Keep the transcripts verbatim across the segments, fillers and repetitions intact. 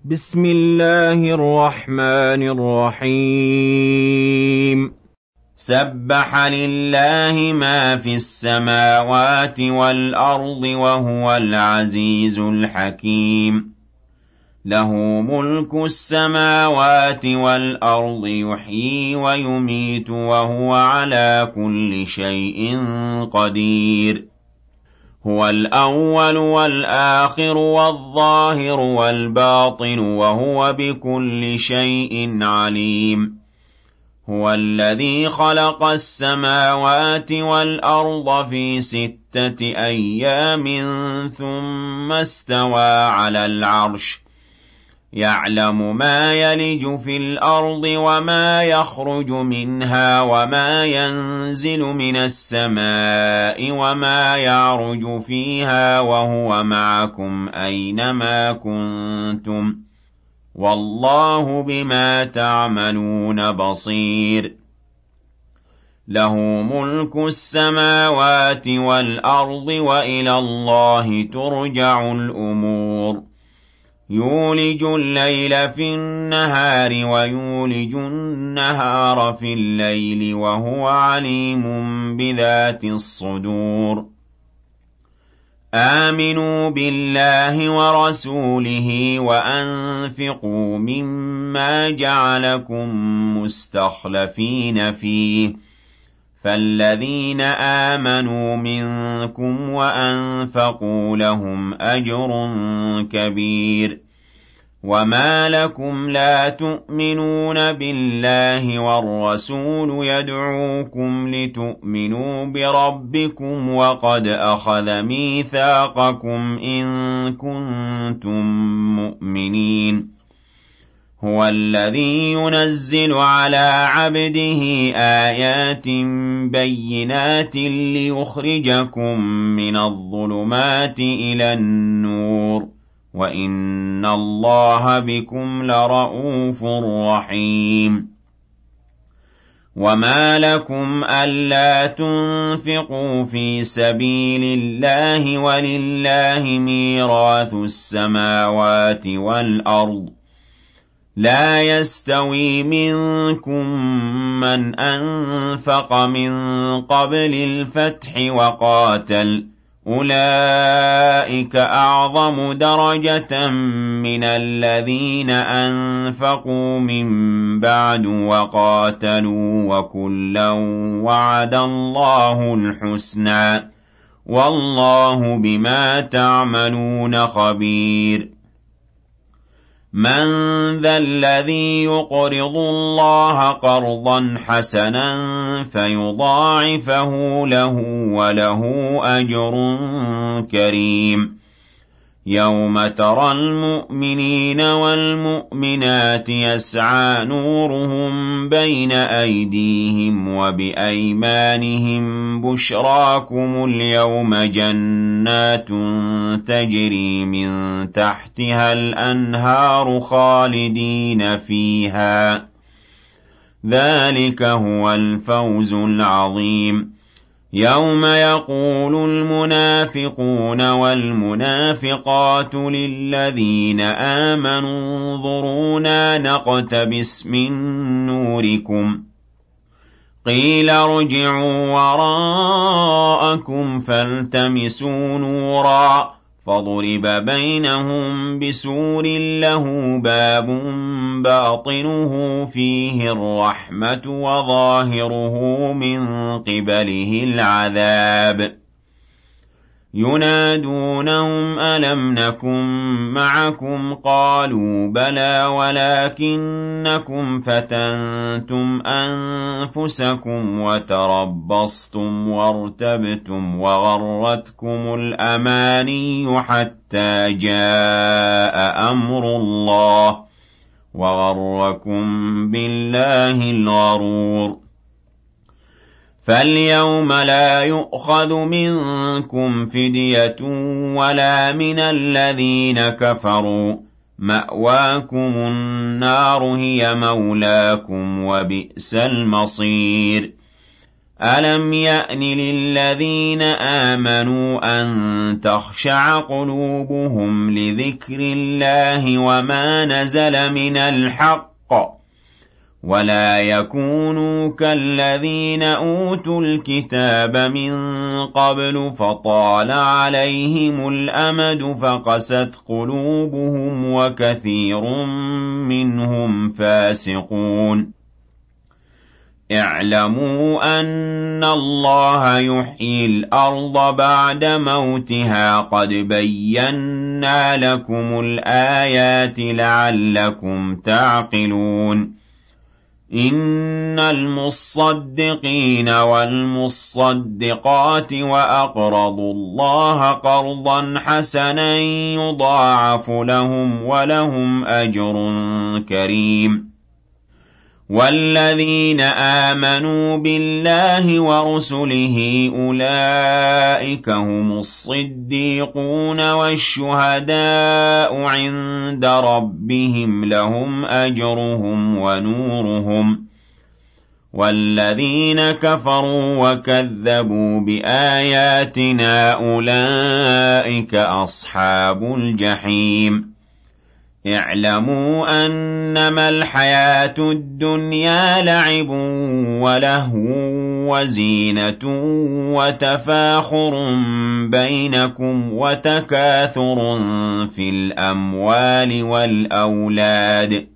بسم الله الرحمن الرحيم سبح لله ما في السماوات والأرض وهو العزيز الحكيم له ملك السماوات والأرض يحيي ويميت وهو على كل شيء قدير هو الأول والآخر والظاهر والباطن وهو بكل شيء عليم هو الذي خلق السماوات والأرض في ستة أيام ثم استوى على العرش يعلم ما يلج في الأرض وما يخرج منها وما ينزل من السماء وما يعرج فيها وهو معكم أينما كنتم والله بما تعملون بصير له ملك السماوات والأرض وإلى الله ترجع الأمور يولج الليل في النهار ويولج النهار في الليل وهو عليم بذات الصدور آمنوا بالله ورسوله وأنفقوا مما جعلكم مستخلفين فيه فالذين آمنوا منكم وأنفقوا لهم أجر كبير وما لكم لا تؤمنون بالله والرسول يدعوكم لتؤمنوا بربكم وقد أخذ ميثاقكم إن كنتم مؤمنين هو الذي ينزل على عبده آيات بينات ليخرجكم من الظلمات إلى النور وإن الله بكم لرءوف رحيم وما لكم ألا تنفقوا في سبيل الله ولله ميراث السماوات والأرض لا يستوي منكم من أنفق من قبل الفتح وقاتل أولئك أعظم درجة من الذين أنفقوا من بعد وقاتلوا وكلا وعد الله الحسنى والله بما تعملون خبير من ذا الذي يقرض الله قرضا حسنا فيضاعفه له وله أجر كريم يوم ترى المؤمنين والمؤمنات يسعى نورهم بين أيديهم وبأيمانهم بشراكم اليوم جنات تجري من تحتها الأنهار خالدين فيها ذلك هو الفوز العظيم يوم يقول المنافقون والمنافقات للذين آمنوا انظرونا نقتبس من نوركم قيل ارجعوا وراءكم فالتمسوا نورا فضرب بينهم بسور له باب باطنه فيه الرحمة وظاهره من قبله العذاب ينادونهم ألم نكن معكم قالوا بلى ولكنكم فتنتم أنفسكم وتربصتم وارتبتم وغرتكم الأماني حتى جاء أمر الله وغركم بالله الغرور فاليوم لا يؤخذ منكم فدية ولا من الذين كفروا مأواكم النار هي مولاكم وبئس المصير أَلَمْ يَأْنِ لِلَّذِينَ آمَنُوا أَن تَخْشَعَ قُلُوبُهُمْ لِذِكْرِ اللَّهِ وَمَا نَزَلَ مِنَ الْحَقِّ وَلَا يَكُونُوا كَالَّذِينَ أُوتُوا الْكِتَابَ مِن قَبْلُ فَطَالَ عَلَيْهِمُ الْأَمَدُ فَقَسَتْ قُلُوبُهُمْ وَكَثِيرٌ مِّنْهُمْ فَاسِقُونَ اعْلَمُوا أَنَّ اللَّهَ يُحْيِي الْأَرْضَ بَعْدَ مَوْتِهَا قَدْ بَيَّنَّا لَكُمُ الْآيَاتِ لَعَلَّكُمْ تَعْقِلُونَ إِنَّ الْمُصَّدِّقِينَ وَالْمُصَّدِّقَاتِ وَأَقْرَضُوا اللَّهَ قَرْضًا حَسَنًا يُضَاعَفُ لَهُمْ وَلَهُمْ أَجْرٌ كَرِيمٌ وَالَّذِينَ آمَنُوا بِاللَّهِ وَرُسُلِهِ أُولَئِكَ هُمُ الصِّدِّيقُونَ وَالشُّهَدَاءُ عِندَ رَبِّهِمْ لَهُمْ أَجْرُهُمْ وَنُورُهُمْ وَالَّذِينَ كَفَرُوا وَكَذَّبُوا بِآيَاتِنَا أُولَئِكَ أَصْحَابُ الْجَحِيمِ اعْلَمُوا أَنَّمَا الْحَيَاةُ الدُّنْيَا لَعِبٌ وَلَهْوٌ وَزِينَةٌ وَتَفَاخُرٌ بَيْنَكُمْ وَتَكَاثُرٌ فِي الْأَمْوَالِ وَالْأَوْلَادِ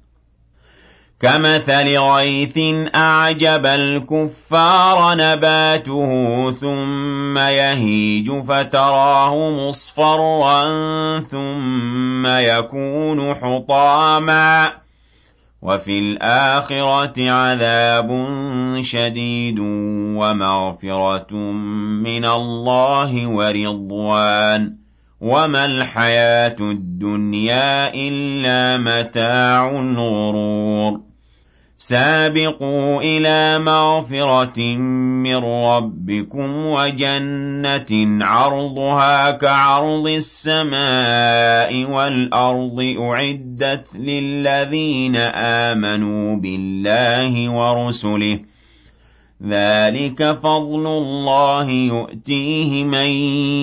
كَمَثَلِ غَيْثٍ أَعْجَبَ الْكُفَّارَ نَبَاتُهُ ثُمَّ يَهِيجُ فَتَرَاهُ مُصْفَرًّا ثُمَّ يَكُونُ حُطَامًا وَفِي الْآخِرَةِ عَذَابٌ شَدِيدٌ وَمَغْفِرَةٌ مِّنَ اللَّهِ وَرِضْوَانٌ وَمَا الْحَيَاةُ الدُّنْيَا إِلَّا مَتَاعُ الْغُرُورِ سَابِقُوا إِلَىٰ مَغْفِرَةٍ مِّن رَّبِّكُمْ وَجَنَّةٍ عَرْضُهَا كَعَرْضِ السَّمَاءِ وَالْأَرْضِ أُعِدَّتْ لِلَّذِينَ آمَنُوا بِاللَّهِ وَرُسُلِهِ ۚ ذَٰلِكَ فَضْلُ اللَّهِ يُؤْتِيهِ مَن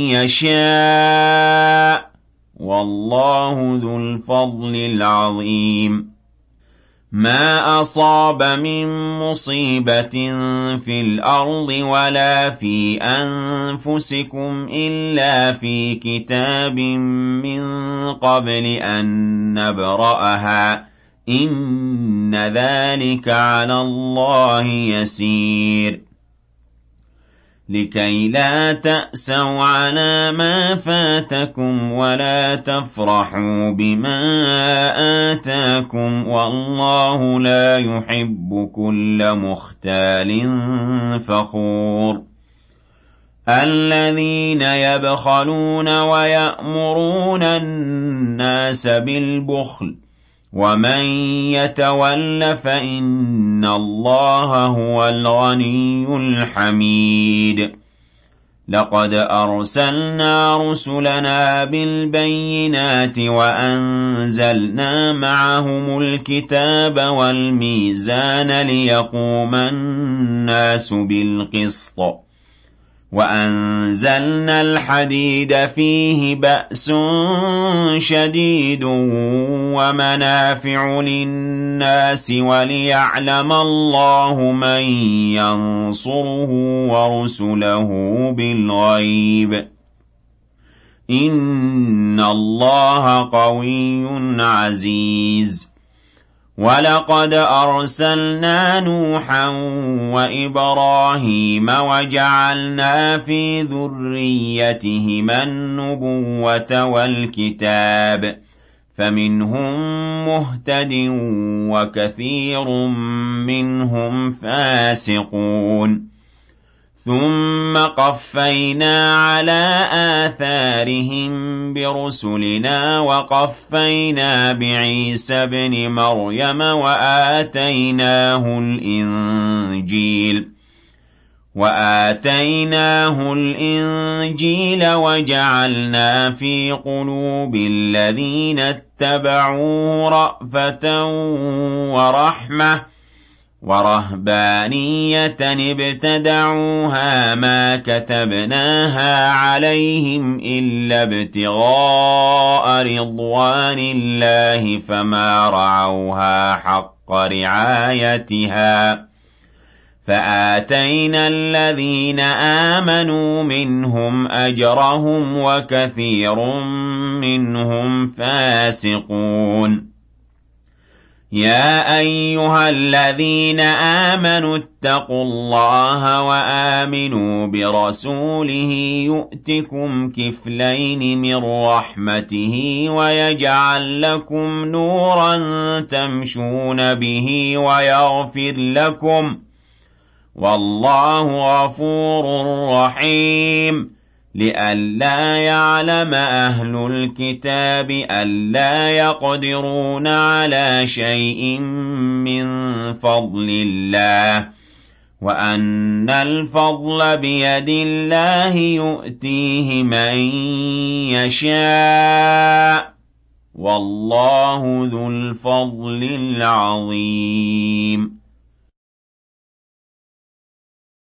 يَشَاءُ ۚ وَاللَّهُ ذُو الْفَضْلِ الْعَظِيمِ مَا أَصَابَ مِن مُّصِيبَةٍ فِي الْأَرْضِ وَلَا فِي أَنفُسِكُمْ إِلَّا فِي كِتَابٍ مِّن قَبْلِ أَن نَّبْرَأَهَا ۚ إِنَّ ذَٰلِكَ عَلَى اللَّهِ يَسِيرٌ لِكَيْ لَا تَأْسَوْا عَلَىٰ مَا فَاتَكُمْ وَلَا تَفْرَحُوا بِمَا آتَاكُمْ وَاللَّهُ لَا يُحِبُّ كُلَّ مُخْتَالٍ فَخُورٍ الَّذِينَ يَبْخَلُونَ وَيَأْمُرُونَ النَّاسَ بِالْبُخْلِ وَمَن يَتَوَلَّ فَإِنَّ اللَّهَ هُوَ الْغَنِيُّ الْحَمِيدُ لَقَدْ أَرْسَلْنَا رُسُلَنَا بِالْبَيِّنَاتِ وَأَنزَلْنَا مَعَهُمُ الْكِتَابَ وَالْمِيزَانَ لِيَقُومَ النَّاسُ بِالْقِسْطِ ۖ وَأَنزَلْنَا الْحَدِيدَ فِيهِ بَأْسٌ شَدِيدٌ وَمَنَافِعُ لِلنَّاسِ وَلِيَعْلَمَ اللَّهُ مَن يَنصُرُهُ وَرُسُلَهُ بِالْغَيْبِ ۚ إِنَّ اللَّهَ قَوِيٌّ عَزِيزٌ وَلَقَدْ أَرْسَلْنَا نُوحًا وَإِبْرَاهِيمَ وَجَعَلْنَا فِي ذُرِّيَّتِهِمَا النُّبُوَّةَ وَالْكِتَابَ فَمِنْهُم مُّهْتَدٍ وَكَثِيرٌ مِّنْهُمْ فَاسِقُونَ ثُمَّ قَفَّيْنَا عَلَىٰ آثَارِهِم بِرُسُلِنَا وَقَفَّيْنَا بِعِيسَى ابْنِ مَرْيَمَ وَآتَيْنَاهُ الْإِنجِيلَ وَآتَيْنَاهُ الْإِنجِيلَ وَجَعَلْنَا فِي قُلُوبِ الَّذِينَ اتَّبَعُوهُ رَأْفَةً وَرَحْمَةً وَرَهْبَانِيَّةً ابْتَدَعُوهَا مَا كَتَبْنَاهَا عَلَيْهِمْ إِلَّا ابْتِغَاءَ رِضْوَانِ اللَّهِ فَمَا رَعَوْهَا حَقَّ رِعَايَتِهَا فَآتَيْنَا الَّذِينَ آمَنُوا مِنْهُمْ أَجْرَهُمْ وَكَثِيرٌ مِنْهُمْ فَاسِقُونَ يَا أَيُّهَا الَّذِينَ آمَنُوا اتَّقُوا اللَّهَ وَآمِنُوا بِرَسُولِهِ يُؤْتِكُمْ كِفْلَيْنِ مِنْ رَحْمَتِهِ وَيَجْعَلْ لَكُمْ نُورًا تَمْشُونَ بِهِ وَيَغْفِرْ لَكُمْ وَاللَّهُ غَفُورٌ رَّحِيمٌ لِئَلَّا يَعْلَمَ أَهْلُ الْكِتَابِ أَلَّا يَقْدِرُونَ عَلَىٰ شَيْءٍ مِّن فَضْلِ اللَّهِ وَأَنَّ الْفَضْلَ بِيَدِ اللَّهِ يُؤْتِيهِ مَن يَشَاءُ وَاللَّهُ ذُو الْفَضْلِ الْعَظِيمِ